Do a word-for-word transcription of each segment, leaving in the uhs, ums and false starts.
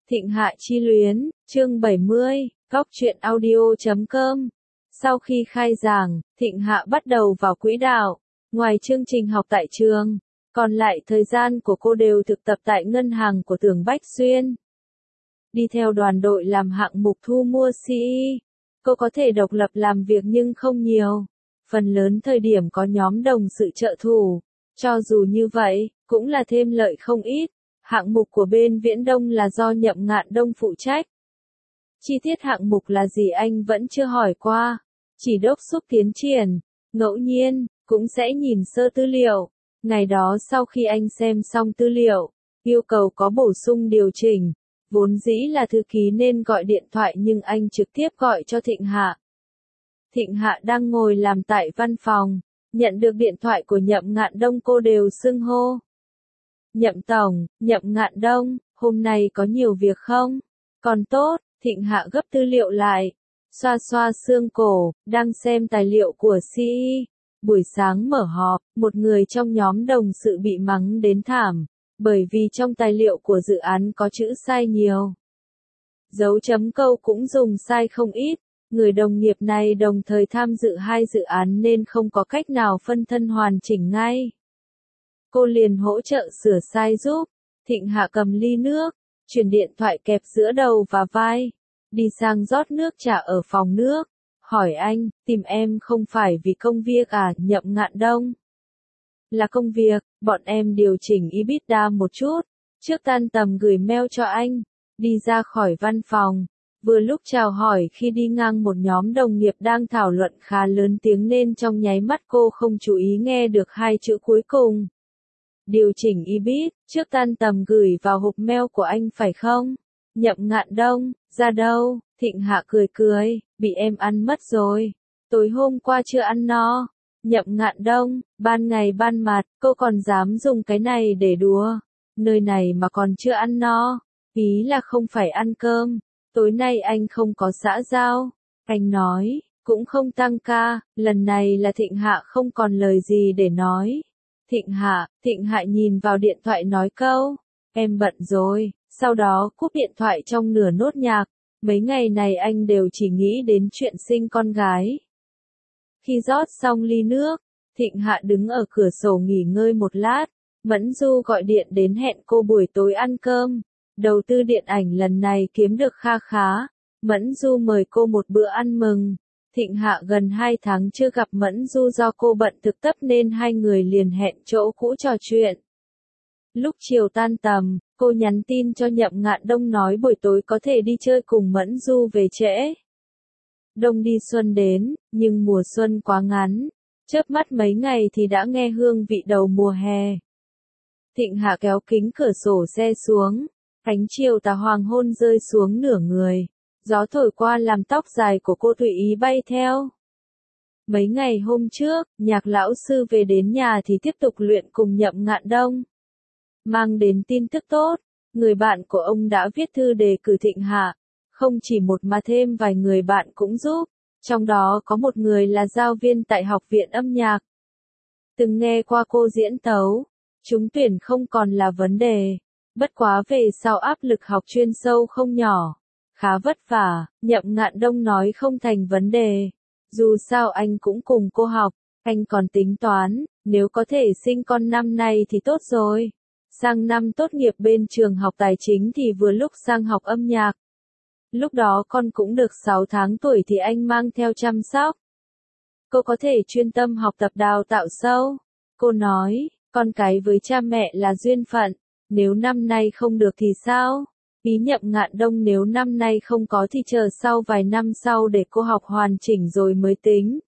Thịnh Hạ Chi Luyến, chương bảy mươi, góc truyện audio chấm com. Sau khi khai giảng, Thịnh Hạ bắt đầu vào quỹ đạo. Ngoài chương trình học tại trường, còn lại thời gian của cô đều thực tập tại ngân hàng của Tưởng Bách Xuyên. Đi theo đoàn đội làm hạng mục thu mua xê e, cô có thể độc lập làm việc nhưng không nhiều. Phần lớn thời điểm có nhóm đồng sự trợ thủ. Cho dù như vậy, cũng là thêm lợi không ít. Hạng mục của bên Viễn Đông là do Nhậm Ngạn Đông phụ trách. Chi tiết hạng mục là gì anh vẫn chưa hỏi qua. Chỉ đốc thúc tiến triển. Ngẫu nhiên, cũng sẽ nhìn sơ tư liệu. Ngày đó sau khi anh xem xong tư liệu, yêu cầu có bổ sung điều chỉnh. Vốn dĩ là thư ký nên gọi điện thoại nhưng anh trực tiếp gọi cho Thịnh Hạ. Thịnh Hạ đang ngồi làm tại văn phòng. Nhận được điện thoại của Nhậm Ngạn Đông cô đều xưng hô. Nhậm Tổng, Nhậm Ngạn Đông, hôm nay có nhiều việc không? Còn tốt, Thịnh Hạ gấp tư liệu lại. Xoa xoa xương cổ, đang xem tài liệu của xê e. Buổi sáng mở họp, một người trong nhóm đồng sự bị mắng đến thảm. Bởi vì trong tài liệu của dự án có chữ sai nhiều. Dấu chấm câu cũng dùng sai không ít. Người đồng nghiệp này đồng thời tham dự hai dự án nên không có cách nào phân thân hoàn chỉnh ngay. Cô liền hỗ trợ sửa sai giúp. Thịnh Hạ cầm ly nước, chuyển điện thoại kẹp giữa đầu và vai. Đi sang rót nước trà ở phòng nước. Hỏi anh, tìm em không phải vì công việc à, Nhậm Ngạn Đông? Là công việc, bọn em điều chỉnh EBITDA một chút. Trước tan tầm gửi mail cho anh. Đi ra khỏi văn phòng. Vừa lúc chào hỏi khi đi ngang một nhóm đồng nghiệp đang thảo luận khá lớn tiếng nên trong nháy mắt cô không chú ý nghe được hai chữ cuối cùng. Điều chỉnh e bê i tê, trước tan tầm gửi vào hộp mail của anh phải không? Nhậm Ngạn Đông, ra đâu? Thịnh Hạ cười cười, bị em ăn mất rồi. Tối hôm qua chưa ăn no. Nhậm Ngạn Đông, ban ngày ban mặt, cô còn dám dùng cái này để đùa. Nơi này mà còn chưa ăn no. Ý là không phải ăn cơm. Tối nay anh không có xã giao. Anh nói, cũng không tăng ca, lần này là Thịnh Hạ không còn lời gì để nói. Thịnh Hạ, Thịnh Hạ nhìn vào điện thoại nói câu, em bận rồi, sau đó cúp điện thoại trong nửa nốt nhạc. Mấy ngày này anh đều chỉ nghĩ đến chuyện sinh con gái. Khi rót xong ly nước, Thịnh Hạ đứng ở cửa sổ nghỉ ngơi một lát. Mẫn Du gọi điện đến hẹn cô buổi tối ăn cơm. Đầu tư điện ảnh lần này kiếm được kha khá. Mẫn Du mời cô một bữa ăn mừng. Thịnh Hạ gần hai tháng chưa gặp Mẫn Du do cô bận thực tập nên hai người liền hẹn chỗ cũ trò chuyện. Lúc chiều tan tầm, cô nhắn tin cho Nhậm Ngạn Đông nói buổi tối có thể đi chơi cùng Mẫn Du về trễ. Đông đi xuân đến, nhưng mùa xuân quá ngắn. Chớp mắt mấy ngày thì đã nghe hương vị đầu mùa hè. Thịnh Hạ kéo kính cửa sổ xe xuống. Ánh chiều tà hoàng hôn rơi xuống nửa người. Gió thổi qua làm tóc dài của cô tùy ý bay theo. Mấy ngày hôm trước, Nhạc lão sư về đến nhà thì tiếp tục luyện cùng Nhậm Ngạn Đông. Mang đến tin tức tốt, người bạn của ông đã viết thư đề cử Thịnh Hạ. Không chỉ một mà thêm vài người bạn cũng giúp. Trong đó có một người là giáo viên tại học viện âm nhạc. Từng nghe qua cô diễn tấu. Trúng tuyển không còn là vấn đề. Bất quá về sau áp lực học chuyên sâu không nhỏ. Khá vất vả, Nhậm Ngạn Đông nói không thành vấn đề. Dù sao anh cũng cùng cô học, anh còn tính toán, nếu có thể sinh con năm nay thì tốt rồi. Sang năm tốt nghiệp bên trường học tài chính thì vừa lúc sang học âm nhạc. Lúc đó con cũng được sáu tháng tuổi thì anh mang theo chăm sóc. Cô có thể chuyên tâm học tập đào tạo sâu. Cô nói, con cái với cha mẹ là duyên phận. Nếu năm nay không được thì sao? Ý Nhậm Ngạn Đông nếu năm nay không có thì chờ sau vài năm sau để cô học hoàn chỉnh rồi mới tính.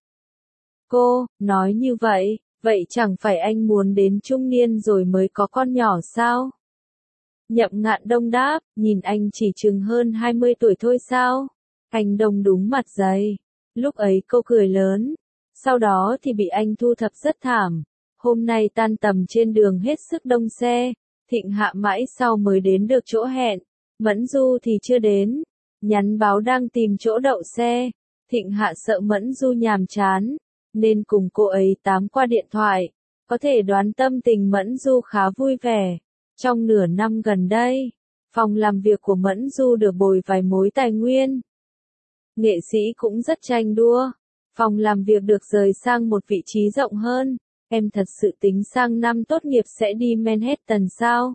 Cô, nói như vậy, vậy chẳng phải anh muốn đến trung niên rồi mới có con nhỏ sao? Nhậm Ngạn Đông đáp, nhìn anh chỉ chừng hơn hai mươi tuổi thôi sao? Anh Đông đúng mặt dày. Lúc ấy cô cười lớn. Sau đó thì bị anh thu thập rất thảm. Hôm nay tan tầm trên đường hết sức đông xe. Thịnh Hạ mãi sau mới đến được chỗ hẹn. Mẫn Du thì chưa đến. Nhắn báo đang tìm chỗ đậu xe. Thịnh Hạ sợ Mẫn Du nhàm chán. Nên cùng cô ấy tám qua điện thoại. Có thể đoán tâm tình Mẫn Du khá vui vẻ. Trong nửa năm gần đây, Phòng làm việc của Mẫn Du được bồi vài mối tài nguyên. Nghệ sĩ cũng rất tranh đua. Phòng làm việc được rời sang một vị trí rộng hơn. Em thật sự tính sang năm tốt nghiệp sẽ đi Manhattan sao?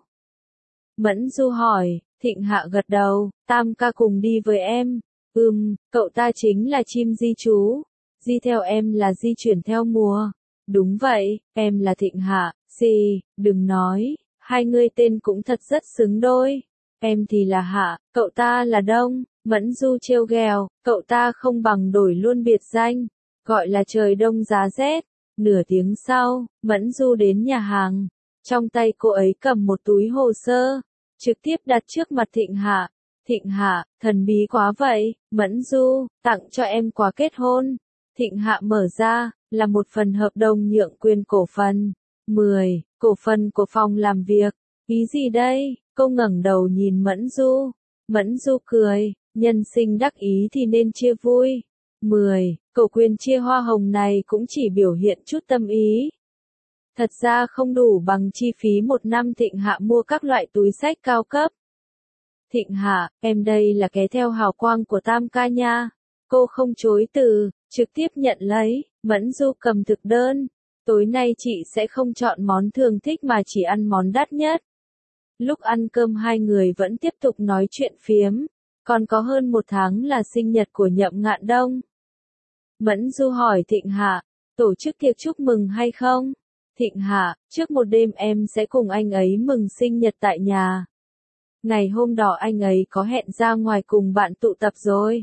Mẫn Du hỏi, Thịnh Hạ gật đầu, Tam ca cùng đi với em. Ừm, cậu ta chính là chim di trú. Di theo em là di chuyển theo mùa. Đúng vậy, em là Thịnh Hạ, xì, đừng nói, hai người tên cũng thật rất xứng đôi. Em thì là Hạ, cậu ta là Đông. Mẫn Du trêu ghẹo, cậu ta không bằng đổi luôn biệt danh, gọi là trời đông giá rét. Nửa tiếng sau, Mẫn Du đến nhà hàng. Trong tay cô ấy cầm một túi hồ sơ, trực tiếp đặt trước mặt Thịnh Hạ. Thịnh Hạ, thần bí quá vậy. Mẫn Du, tặng cho em quà kết hôn. Thịnh Hạ mở ra, là một phần hợp đồng nhượng quyền cổ phần. mười, cổ phần của phòng làm việc. Ý gì đây? Cô ngẩng đầu nhìn Mẫn Du. Mẫn Du cười, nhân sinh đắc ý thì nên chia vui. mười, cổ quyền chia hoa hồng này cũng chỉ biểu hiện chút tâm ý. Thật ra không đủ bằng chi phí một năm Thịnh Hạ mua các loại túi xách cao cấp. Thịnh Hạ, em đây là ké theo hào quang của Tam ca nha. Cô không chối từ, trực tiếp nhận lấy. Mẫn Du cầm thực đơn. Tối nay chị sẽ không chọn món thường thích mà chỉ ăn món đắt nhất. Lúc ăn cơm hai người vẫn tiếp tục nói chuyện phiếm. Còn có hơn một tháng là sinh nhật của Nhậm Ngạn Đông. Mẫn Du hỏi Thịnh Hạ, tổ chức tiệc chúc mừng hay không? Thịnh Hạ, trước một đêm em sẽ cùng anh ấy mừng sinh nhật tại nhà. Ngày hôm đó anh ấy có hẹn ra ngoài cùng bạn tụ tập rồi.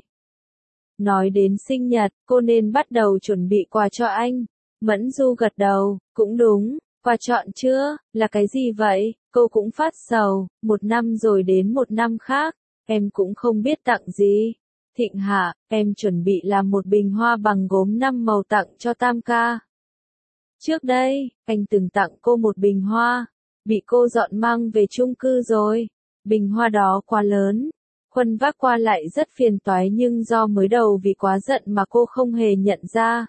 Nói đến sinh nhật, cô nên bắt đầu chuẩn bị quà cho anh. Mẫn Du gật đầu, cũng đúng, quà chọn chưa, là cái gì vậy? Cô cũng phát sầu, một năm rồi đến một năm khác, em cũng không biết tặng gì. Thịnh Hạ, em chuẩn bị làm một bình hoa bằng gốm năm màu tặng cho Tam ca. Trước đây, anh từng tặng cô một bình hoa, bị cô dọn mang về chung cư rồi. Bình hoa đó quá lớn, khuân vác qua lại rất phiền toái nhưng do mới đầu vì quá giận mà cô không hề nhận ra.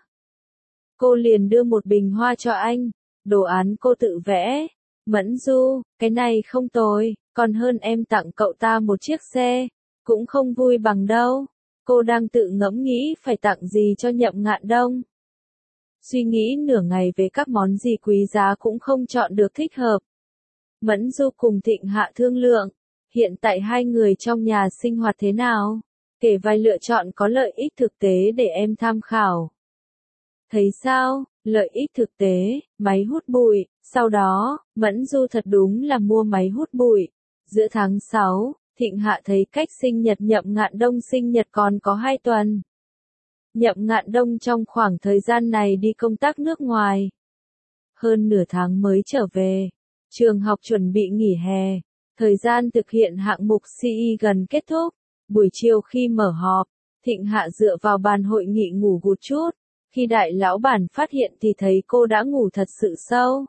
Cô liền đưa một bình hoa cho anh, đồ án cô tự vẽ. Mẫn Du, cái này không tồi, còn hơn em tặng cậu ta một chiếc xe, cũng không vui bằng đâu. Cô đang tự ngẫm nghĩ phải tặng gì cho Nhậm Ngạn Đông. Suy nghĩ nửa ngày về các món gì quý giá cũng không chọn được thích hợp. Mẫn Du cùng Thịnh Hạ thương lượng, hiện tại hai người trong nhà sinh hoạt thế nào? Kể vài lựa chọn có lợi ích thực tế để em tham khảo. Thấy sao? Lợi ích thực tế, máy hút bụi. Sau đó, Mẫn Du thật đúng là mua máy hút bụi. Giữa tháng sáu, Thịnh Hạ thấy cách sinh nhật Nhậm Ngạn Đông sinh nhật còn có hai tuần. Nhậm Ngạn Đông trong khoảng thời gian này đi công tác nước ngoài. Hơn nửa tháng mới trở về. Trường học chuẩn bị nghỉ hè. Thời gian thực hiện hạng mục xê e gần kết thúc. Buổi chiều khi mở họp, Thịnh Hạ dựa vào bàn hội nghị ngủ gục chút. Khi đại lão bản phát hiện thì thấy cô đã ngủ thật sự sâu.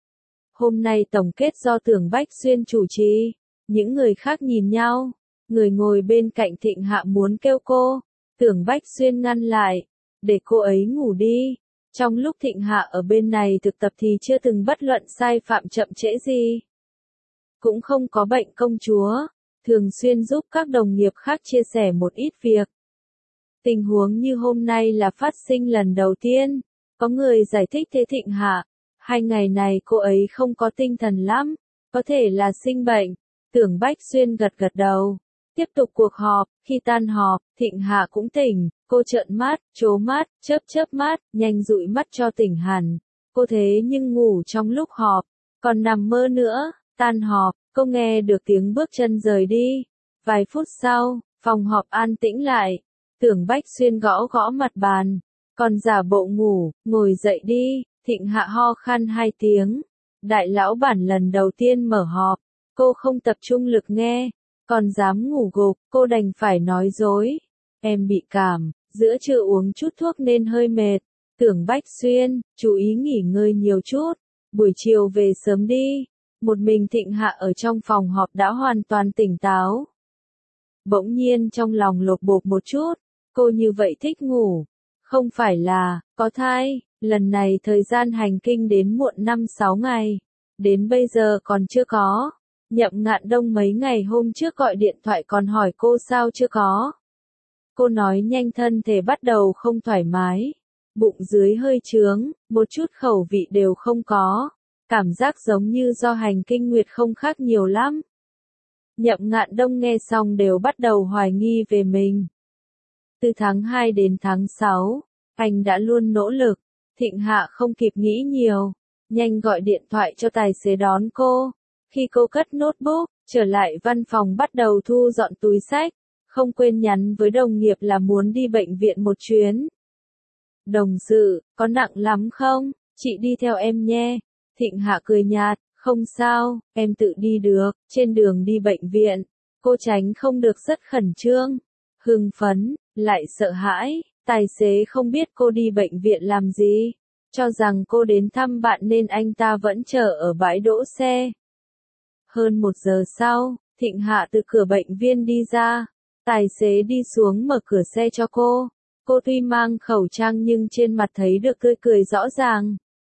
Hôm nay tổng kết do Tưởng Bách Xuyên chủ trì. Những người khác nhìn nhau. Người ngồi bên cạnh Thịnh Hạ muốn kêu cô. Tưởng Bách Xuyên ngăn lại. Để cô ấy ngủ đi. Trong lúc Thịnh Hạ ở bên này thực tập thì chưa từng bất luận sai phạm chậm trễ gì. Cũng không có bệnh công chúa. Thường xuyên giúp các đồng nghiệp khác chia sẻ một ít việc. Tình huống như hôm nay là phát sinh lần đầu tiên. Có người giải thích thế Thịnh Hạ. Hai ngày này cô ấy không có tinh thần lắm. Có thể là sinh bệnh. Tưởng Bách Xuyên gật gật đầu. Tiếp tục cuộc họp. Khi tan họp, Thịnh Hạ cũng tỉnh. Cô trợn mắt, trố mắt, chớp chớp mắt, nhanh dụi mắt cho tỉnh hẳn. Cô thế nhưng ngủ trong lúc họp. Còn nằm mơ nữa. Tan họp, cô nghe được tiếng bước chân rời đi. Vài phút sau, phòng họp an tĩnh lại. Tưởng Bách Xuyên gõ gõ mặt bàn. Còn giả bộ ngủ, ngồi dậy đi. Thịnh Hạ ho khan hai tiếng. Đại lão bản lần đầu tiên mở họp. Cô không tập trung lực nghe. Còn dám ngủ gục, cô đành phải nói dối. Em bị cảm, giữa trưa uống chút thuốc nên hơi mệt. Tưởng Bách Xuyên, chú ý nghỉ ngơi nhiều chút. Buổi chiều về sớm đi. Một mình Thịnh Hạ ở trong phòng họp đã hoàn toàn tỉnh táo. Bỗng nhiên trong lòng lột bột một chút. Cô như vậy thích ngủ. Không phải là, có thai. Lần này thời gian hành kinh đến muộn năm sáu ngày. Đến bây giờ còn chưa có. Nhậm Ngạn Đông mấy ngày hôm trước gọi điện thoại còn hỏi cô sao chưa có. Cô nói nhanh thân thể bắt đầu không thoải mái. Bụng dưới hơi trướng, một chút khẩu vị đều không có. Cảm giác giống như do hành kinh nguyệt không khác nhiều lắm. Nhậm Ngạn Đông nghe xong đều bắt đầu hoài nghi về mình. Từ tháng hai đến tháng sáu, anh đã luôn nỗ lực. Thịnh Hạ không kịp nghĩ nhiều, nhanh gọi điện thoại cho tài xế đón cô. Khi cô cất notebook, trở lại văn phòng bắt đầu thu dọn túi xách, không quên nhắn với đồng nghiệp là muốn đi bệnh viện một chuyến. Đồng sự, có nặng lắm không? Chị đi theo em nhé. Thịnh Hạ cười nhạt, không sao, em tự đi được. Trên đường đi bệnh viện, cô tránh không được rất khẩn trương, hưng phấn, lại sợ hãi. Tài xế không biết cô đi bệnh viện làm gì, cho rằng cô đến thăm bạn nên anh ta vẫn chờ ở bãi đỗ xe. Hơn một giờ sau, Thịnh Hạ từ cửa bệnh viện đi ra, tài xế đi xuống mở cửa xe cho cô. Cô tuy mang khẩu trang nhưng trên mặt thấy được tươi cười rõ ràng.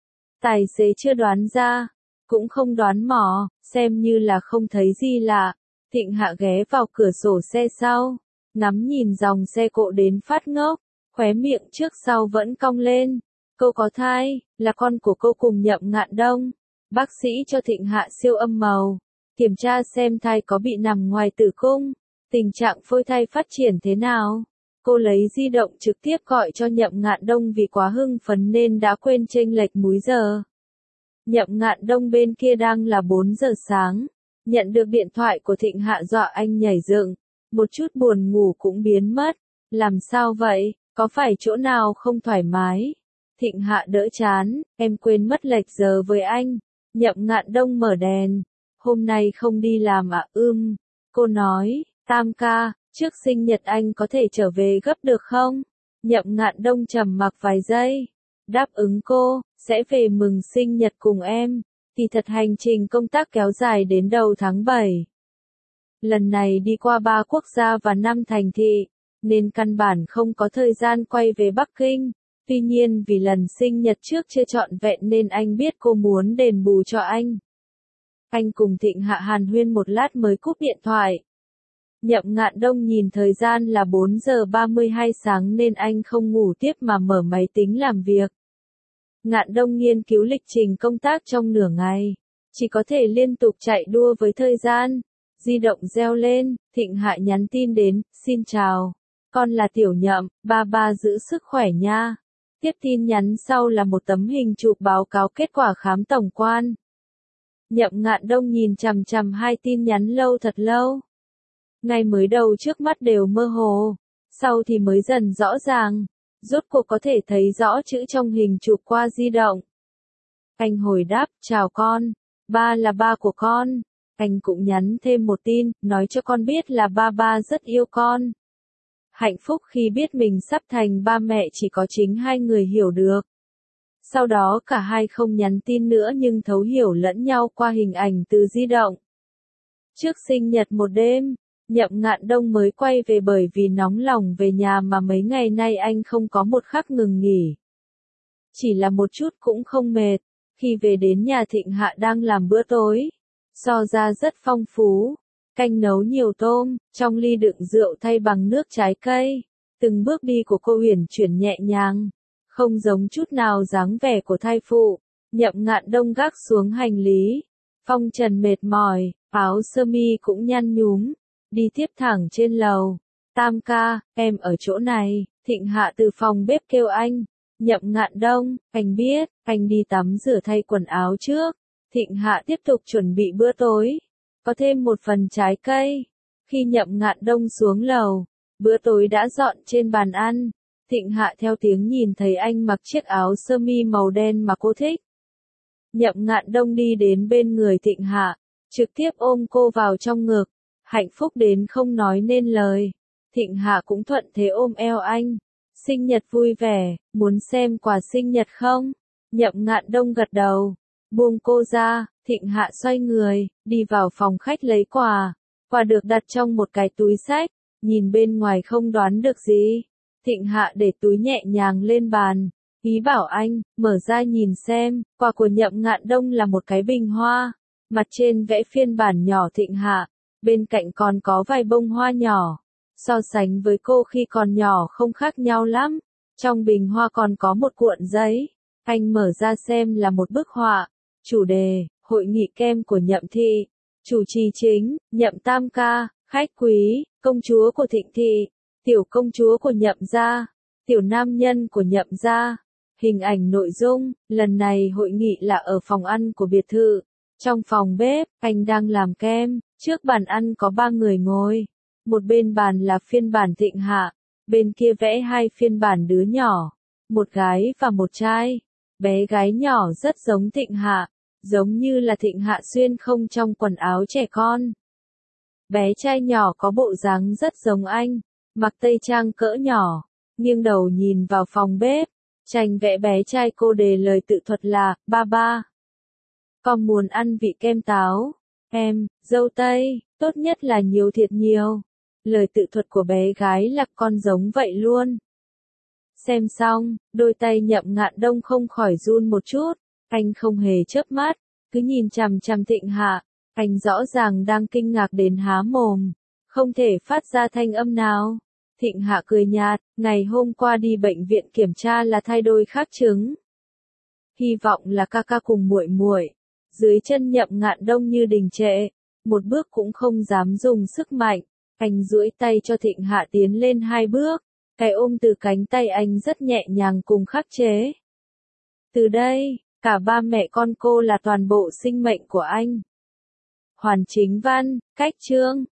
Tài xế chưa đoán ra, cũng không đoán mò, xem như là không thấy gì lạ. Thịnh Hạ ghé vào cửa sổ xe sau, ngắm nhìn dòng xe cộ đến phát ngốc, khóe miệng trước sau vẫn cong lên. Cô có thai, là con của cô cùng Nhậm Ngạn Đông. Bác sĩ cho Thịnh Hạ siêu âm màu, kiểm tra xem thai có bị nằm ngoài tử cung, tình trạng phôi thai phát triển thế nào. Cô lấy di động trực tiếp gọi cho Nhậm Ngạn Đông vì quá hưng phấn nên đã quên chênh lệch múi giờ. Nhậm Ngạn Đông bên kia đang là bốn giờ sáng, nhận được điện thoại của Thịnh Hạ dọa anh nhảy dựng, một chút buồn ngủ cũng biến mất. Làm sao vậy, có phải chỗ nào không thoải mái? Thịnh Hạ đỡ chán, em quên mất lệch giờ với anh. Nhậm Ngạn Đông mở đèn, hôm nay không đi làm à? Ưm, cô nói, Tam ca, trước sinh nhật anh có thể trở về gấp được không? Nhậm Ngạn Đông trầm mặc vài giây, đáp ứng cô, sẽ về mừng sinh nhật cùng em. Thì thật hành trình công tác kéo dài đến đầu tháng bảy. Lần này đi qua ba quốc gia và năm thành thị, nên căn bản không có thời gian quay về Bắc Kinh. Tuy nhiên vì lần sinh nhật trước chưa trọn vẹn nên anh biết cô muốn đền bù cho anh. Anh cùng Thịnh Hạ hàn huyên một lát mới cúp điện thoại. Nhậm Ngạn Đông nhìn thời gian là bốn giờ ba mươi hai sáng nên anh không ngủ tiếp mà mở máy tính làm việc. Ngạn Đông nghiên cứu lịch trình công tác trong nửa ngày, chỉ có thể liên tục chạy đua với thời gian. Di động reo lên, Thịnh Hạ nhắn tin đến, xin chào, con là Tiểu Nhậm, ba ba giữ sức khỏe nha. Tiếp tin nhắn sau là một tấm hình chụp báo cáo kết quả khám tổng quan. Nhậm Ngạn Đông nhìn chằm chằm hai tin nhắn lâu thật lâu. Ngay mới đầu trước mắt đều mơ hồ, sau thì mới dần rõ ràng, rốt cuộc có thể thấy rõ chữ trong hình chụp qua di động. Anh hồi đáp, chào con, ba là ba của con. Anh cũng nhắn thêm một tin, nói cho con biết là ba ba rất yêu con. Hạnh phúc khi biết mình sắp thành ba mẹ chỉ có chính hai người hiểu được. Sau đó cả hai không nhắn tin nữa nhưng thấu hiểu lẫn nhau qua hình ảnh từ di động. Trước sinh nhật một đêm, Nhậm Ngạn Đông mới quay về bởi vì nóng lòng về nhà mà mấy ngày nay anh không có một khắc ngừng nghỉ. Chỉ là một chút cũng không mệt, khi về đến nhà Thịnh Hạ đang làm bữa tối. So ra rất phong phú, canh nấu nhiều tôm, trong ly đựng rượu thay bằng nước trái cây. Từng bước đi của cô huyền chuyển nhẹ nhàng, không giống chút nào dáng vẻ của thai phụ. Nhậm Ngạn Đông gác xuống hành lý, phong trần mệt mỏi, áo sơ mi cũng nhăn nhúm, đi tiếp thẳng trên lầu. Tam ca, em ở chỗ này. Thịnh Hạ từ phòng bếp kêu anh. Nhậm Ngạn Đông, anh biết, anh đi tắm rửa thay quần áo trước. Thịnh Hạ tiếp tục chuẩn bị bữa tối, có thêm một phần trái cây. Khi Nhậm Ngạn Đông xuống lầu, bữa tối đã dọn trên bàn ăn. Thịnh Hạ theo tiếng nhìn thấy anh mặc chiếc áo sơ mi màu đen mà cô thích. Nhậm Ngạn Đông đi đến bên người Thịnh Hạ, trực tiếp ôm cô vào trong ngực, hạnh phúc đến không nói nên lời. Thịnh Hạ cũng thuận thế ôm eo anh. Sinh nhật vui vẻ, muốn xem quà sinh nhật không? Nhậm Ngạn Đông gật đầu. Buông cô ra, Thịnh Hạ xoay người, đi vào phòng khách lấy quà. Quà được đặt trong một cái túi xách, nhìn bên ngoài không đoán được gì. Thịnh Hạ để túi nhẹ nhàng lên bàn, ý bảo anh, mở ra nhìn xem, quà của Nhậm Ngạn Đông là một cái bình hoa. Mặt trên vẽ phiên bản nhỏ Thịnh Hạ, bên cạnh còn có vài bông hoa nhỏ. So sánh với cô khi còn nhỏ không khác nhau lắm. Trong bình hoa còn có một cuộn giấy. Anh mở ra xem là một bức họa. Chủ đề, hội nghị kem của Nhậm Thị. Chủ trì chính, Nhậm Tam Ca. Khách quý, công chúa của Thịnh Thị. Tiểu công chúa của Nhậm gia. Tiểu nam nhân của Nhậm gia. Hình ảnh nội dung, lần này hội nghị là ở phòng ăn của biệt thự. Trong phòng bếp, anh đang làm kem. Trước bàn ăn có ba người ngồi. Một bên bàn là phiên bản Thịnh Hạ. Bên kia vẽ hai phiên bản đứa nhỏ. Một gái và một trai. Bé gái nhỏ rất giống Thịnh Hạ. Giống như là Thịnh Hạ xuyên không trong quần áo trẻ con. Bé trai nhỏ có bộ dáng rất giống anh. Mặc tây trang cỡ nhỏ. Nghiêng đầu nhìn vào phòng bếp. Tranh vẽ bé trai cô đề lời tự thuật là, ba ba. Con muốn ăn vị kem táo. Em, dâu tây, tốt nhất là nhiều thiệt nhiều. Lời tự thuật của bé gái là con giống vậy luôn. Xem xong, đôi tay Nhậm Ngạn Đông không khỏi run một chút. Anh không hề chớp mắt, cứ nhìn chằm chằm Thịnh Hạ. Anh rõ ràng đang kinh ngạc đến há mồm. Không thể phát ra thanh âm nào. Thịnh Hạ cười nhạt, ngày hôm qua đi bệnh viện kiểm tra là thai đôi khác trứng. Hy vọng là ca ca cùng muội muội. Dưới chân Nhậm Ngạn Đông như đình trệ, một bước cũng không dám dùng sức mạnh. Anh duỗi tay cho Thịnh Hạ tiến lên hai bước, cái ôm từ cánh tay anh rất nhẹ nhàng cùng khắc chế. Từ đây, cả ba mẹ con cô là toàn bộ sinh mệnh của anh. Hoàn Chính Văn, cách chương